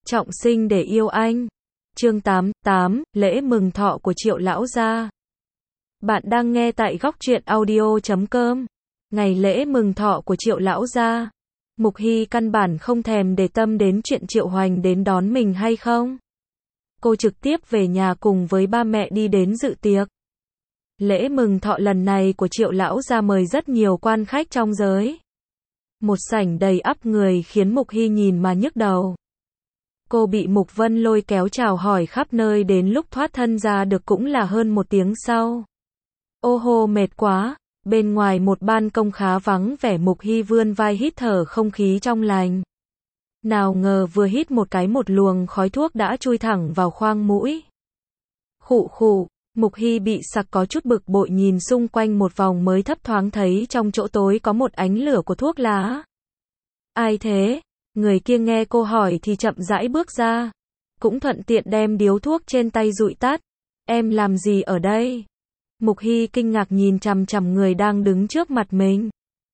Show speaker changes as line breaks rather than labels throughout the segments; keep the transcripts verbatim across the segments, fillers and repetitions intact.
Trọng sinh để yêu anh. Chương tám, tám, lễ mừng thọ của Triệu lão gia. Bạn đang nghe tại góc truyện audio chấm com. Ngày lễ mừng thọ của Triệu lão gia. Mục Hy căn bản không thèm để tâm đến chuyện Triệu Hoành đến đón mình hay không. Cô trực tiếp về nhà cùng với ba mẹ đi đến dự tiệc. Lễ mừng thọ lần này của Triệu lão gia mời rất nhiều quan khách trong giới. Một sảnh đầy ắp người khiến Mục Hy nhìn mà nhức đầu. Cô bị Mục Vân lôi kéo chào hỏi khắp nơi, đến lúc thoát thân ra được cũng là hơn một tiếng sau. Ô hô, mệt quá. Bên ngoài một ban công khá vắng vẻ, Mục Hy vươn vai hít thở không khí trong lành. Nào ngờ vừa hít một cái, một luồng khói thuốc đã chui thẳng vào khoang mũi. Khụ khụ, Mục Hy bị sặc có chút bực bội, nhìn xung quanh một vòng mới thấp thoáng thấy trong chỗ tối có một ánh lửa của thuốc lá. Ai thế? Người kia nghe cô hỏi thì chậm rãi bước ra, cũng thuận tiện đem điếu thuốc trên tay dụi tắt. Em làm gì ở đây? Mục Hy kinh ngạc nhìn chằm chằm người đang đứng trước mặt mình.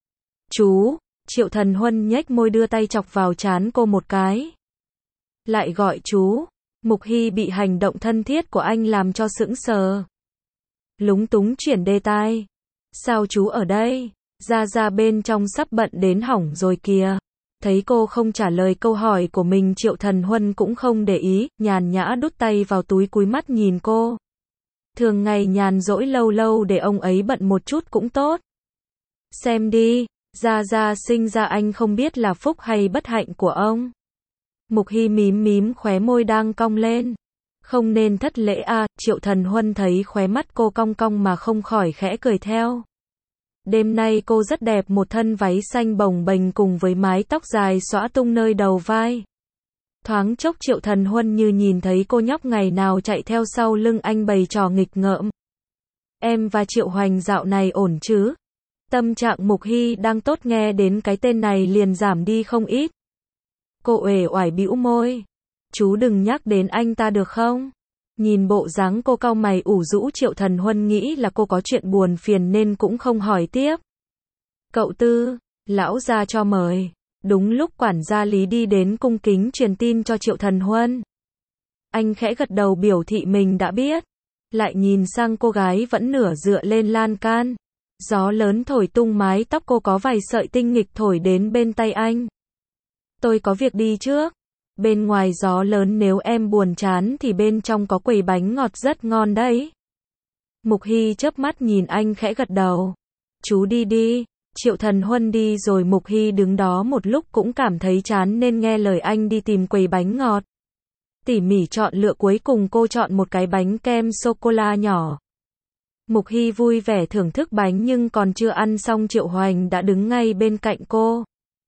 Chú, Triệu Thần Huân nhếch môi đưa tay chọc vào trán cô một cái. Lại gọi chú. Mục Hy bị hành động thân thiết của anh làm cho sững sờ. Lúng túng chuyển đề tài. Sao chú ở đây? Ra ra bên trong sắp bận đến hỏng rồi kìa. Thấy cô không trả lời câu hỏi của mình, Triệu Thần Huân cũng không để ý, nhàn nhã đút tay vào túi cúi mắt nhìn cô. Thường ngày nhàn rỗi lâu lâu để ông ấy bận một chút cũng tốt. Xem đi, Gia Gia sinh ra anh không biết là phúc hay bất hạnh của ông. Mục Hy mím mím khóe môi đang cong lên. Không nên thất lễ à, Triệu Thần Huân thấy khóe mắt cô cong cong mà không khỏi khẽ cười theo. Đêm nay cô rất đẹp, một thân váy xanh bồng bềnh cùng với mái tóc dài xõa tung nơi đầu vai. Thoáng chốc Triệu Thần Huân như nhìn thấy cô nhóc ngày nào chạy theo sau lưng anh bày trò nghịch ngợm. Em và Triệu Hoành dạo này ổn chứ? Tâm trạng Mục Hy đang tốt, nghe đến cái tên này liền giảm đi không ít. Cô uể oải bĩu môi. Chú đừng nhắc đến anh ta được không? Nhìn bộ dáng cô cau mày ủ rũ, Triệu Thần Huân nghĩ là cô có chuyện buồn phiền nên cũng không hỏi tiếp. Cậu Tư, lão gia cho mời. Đúng lúc quản gia Lý đi đến cung kính truyền tin cho Triệu Thần Huân. Anh khẽ gật đầu biểu thị mình đã biết. Lại nhìn sang cô gái vẫn nửa dựa lên lan can. Gió lớn thổi tung mái tóc cô, có vài sợi tinh nghịch thổi đến bên tay anh. Tôi có việc đi trước. Bên ngoài gió lớn, nếu em buồn chán thì bên trong có quầy bánh ngọt rất ngon đấy. Mục Hy chớp mắt nhìn anh khẽ gật đầu. Chú đi đi. Triệu Thần Huân đi rồi Mục Hy đứng đó một lúc cũng cảm thấy chán nên nghe lời anh đi tìm quầy bánh ngọt. Tỉ mỉ chọn lựa, cuối cùng cô chọn một cái bánh kem sô-cô-la nhỏ. Mục Hy vui vẻ thưởng thức bánh nhưng còn chưa ăn xong Triệu Hoành đã đứng ngay bên cạnh cô.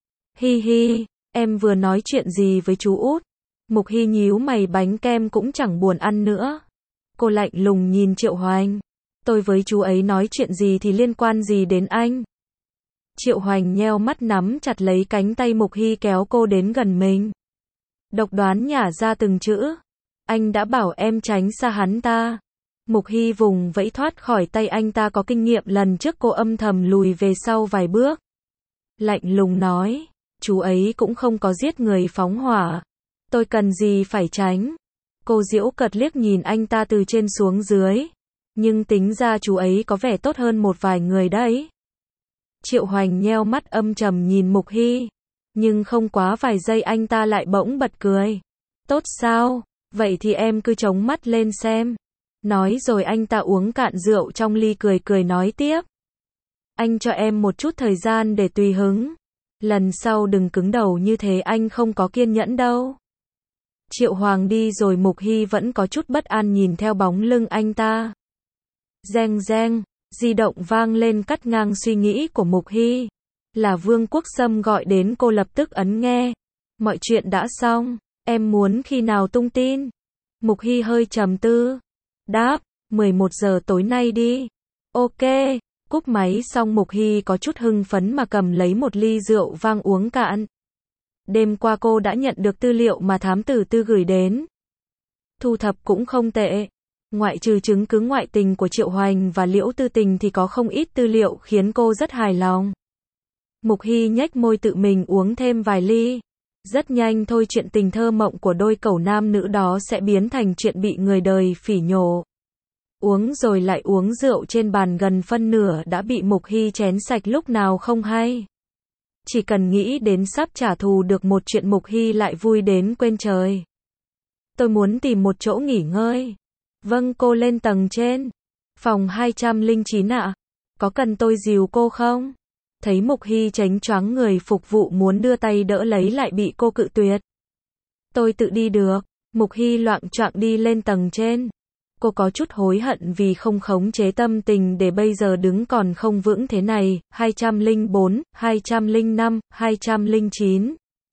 Hi hi, em vừa nói chuyện gì với chú út? Mục Hy nhíu mày, bánh kem cũng chẳng buồn ăn nữa. Cô lạnh lùng nhìn Triệu Hoành. Tôi với chú ấy nói chuyện gì thì liên quan gì đến anh? Triệu Hoành nheo mắt nắm chặt lấy cánh tay Mục Hy kéo cô đến gần mình. Độc đoán nhả ra từng chữ. Anh đã bảo em tránh xa hắn ta. Mục Hy vùng vẫy thoát khỏi tay anh ta, có kinh nghiệm lần trước cô âm thầm lùi về sau vài bước. Lạnh lùng nói, chú ấy cũng không có giết người phóng hỏa. Tôi cần gì phải tránh. Cô giễu cợt liếc nhìn anh ta từ trên xuống dưới. Nhưng tính ra chú ấy có vẻ tốt hơn một vài người đấy. Triệu Hoành nheo mắt âm trầm nhìn Mục Hy. Nhưng không quá vài giây anh ta lại bỗng bật cười. Tốt sao? Vậy thì em cứ chống mắt lên xem. Nói rồi anh ta uống cạn rượu trong ly, cười cười nói tiếp. Anh cho em một chút thời gian để tùy hứng. Lần sau đừng cứng đầu như thế, anh không có kiên nhẫn đâu. Triệu Hoàng đi rồi Mục Hy vẫn có chút bất an nhìn theo bóng lưng anh ta. Reng reng, di động vang lên cắt ngang suy nghĩ của Mục Hy. Là Vương Quốc Sâm gọi đến, cô lập tức ấn nghe. Mọi chuyện đã xong, em muốn khi nào tung tin? Mục Hy hơi trầm tư. Đáp, mười một giờ tối nay đi. Ok, cúp máy xong Mục Hy có chút hưng phấn mà cầm lấy một ly rượu vang uống cạn. Đêm qua cô đã nhận được tư liệu mà thám tử Tư gửi đến. Thu thập cũng không tệ. Ngoại trừ chứng cứ ngoại tình của Triệu Hoành và Liễu Tư Tình thì có không ít tư liệu khiến cô rất hài lòng. Mục Hy nhếch môi tự mình uống thêm vài ly. Rất nhanh thôi chuyện tình thơ mộng của đôi cẩu nam nữ đó sẽ biến thành chuyện bị người đời phỉ nhổ. Uống rồi lại uống rượu trên bàn gần phân nửa đã bị Mục Hy chén sạch lúc nào không hay. Chỉ cần nghĩ đến sắp trả thù được một chuyện Mục Hy lại vui đến quên trời. Tôi muốn tìm một chỗ nghỉ ngơi. Vâng, cô lên tầng trên. Phòng hai trăm lẻ chín ạ. Có cần tôi dìu cô không? Thấy Mục Hy chánh choáng người phục vụ muốn đưa tay đỡ lấy lại bị cô cự tuyệt. Tôi tự đi được. Mục Hy loạng choạng đi lên tầng trên. Cô có chút hối hận vì không khống chế tâm tình để bây giờ đứng còn không vững thế này. hai trăm lẻ bốn, hai trăm lẻ năm, hai trăm lẻ chín.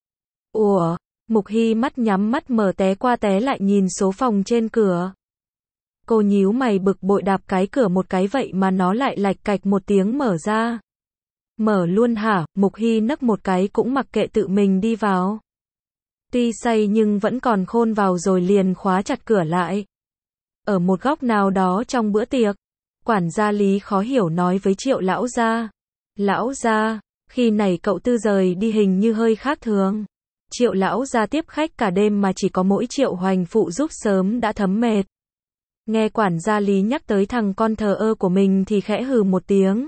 Ủa? Mục Hy mắt nhắm mắt mở té qua té lại nhìn số phòng trên cửa. Cô nhíu mày bực bội đạp cái cửa một cái vậy mà nó lại lạch cạch một tiếng mở ra. Mở luôn hả? Mục Hy nấc một cái cũng mặc kệ tự mình đi vào. Tuy say nhưng vẫn còn khôn vào rồi liền khóa chặt cửa lại. Ở một góc nào đó trong bữa tiệc, quản gia Lý khó hiểu nói với Triệu lão gia. Lão gia, khi này cậu Tư rời đi hình như hơi khác thường. Triệu lão gia tiếp khách cả đêm mà chỉ có mỗi Triệu Hoành phụ giúp sớm đã thấm mệt. Nghe quản gia Lý nhắc tới thằng con thờ ơ của mình thì khẽ hừ một tiếng.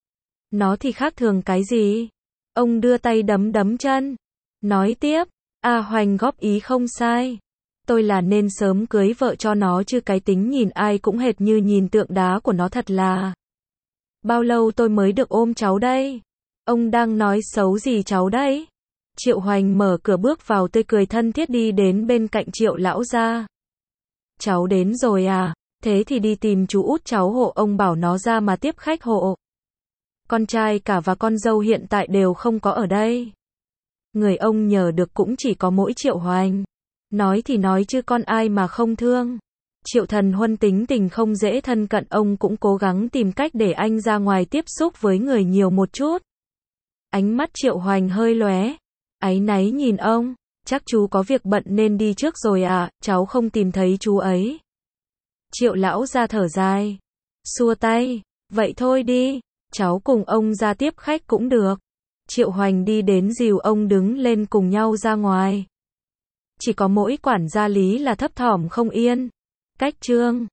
Nó thì khác thường cái gì? Ông đưa tay đấm đấm chân. Nói tiếp, A Hoành góp ý không sai. Tôi là nên sớm cưới vợ cho nó chứ cái tính nhìn ai cũng hệt như nhìn tượng đá của nó thật là. Bao lâu tôi mới được ôm cháu đây? Ông đang nói xấu gì cháu đấy? Triệu Hoành mở cửa bước vào tươi cười thân thiết đi đến bên cạnh Triệu lão gia. Cháu đến rồi à? Thế thì đi tìm chú út cháu hộ, ông bảo nó ra mà tiếp khách hộ. Con trai cả và con dâu hiện tại đều không có ở đây. Người ông nhờ được cũng chỉ có mỗi Triệu Hoành. Nói thì nói chứ con ai mà không thương. Triệu Thần Huân tính tình không dễ thân cận, ông cũng cố gắng tìm cách để anh ra ngoài tiếp xúc với người nhiều một chút. Ánh mắt Triệu Hoành hơi lóe, áy náy nhìn ông. Chắc chú có việc bận nên đi trước rồi à, cháu không tìm thấy chú ấy. Triệu lão ra thở dài, xua tay, vậy thôi đi, cháu cùng ông ra tiếp khách cũng được. Triệu Hoành đi đến dìu ông đứng lên cùng nhau ra ngoài. Chỉ có mỗi quản gia Lý là thấp thỏm không yên. Cách trương.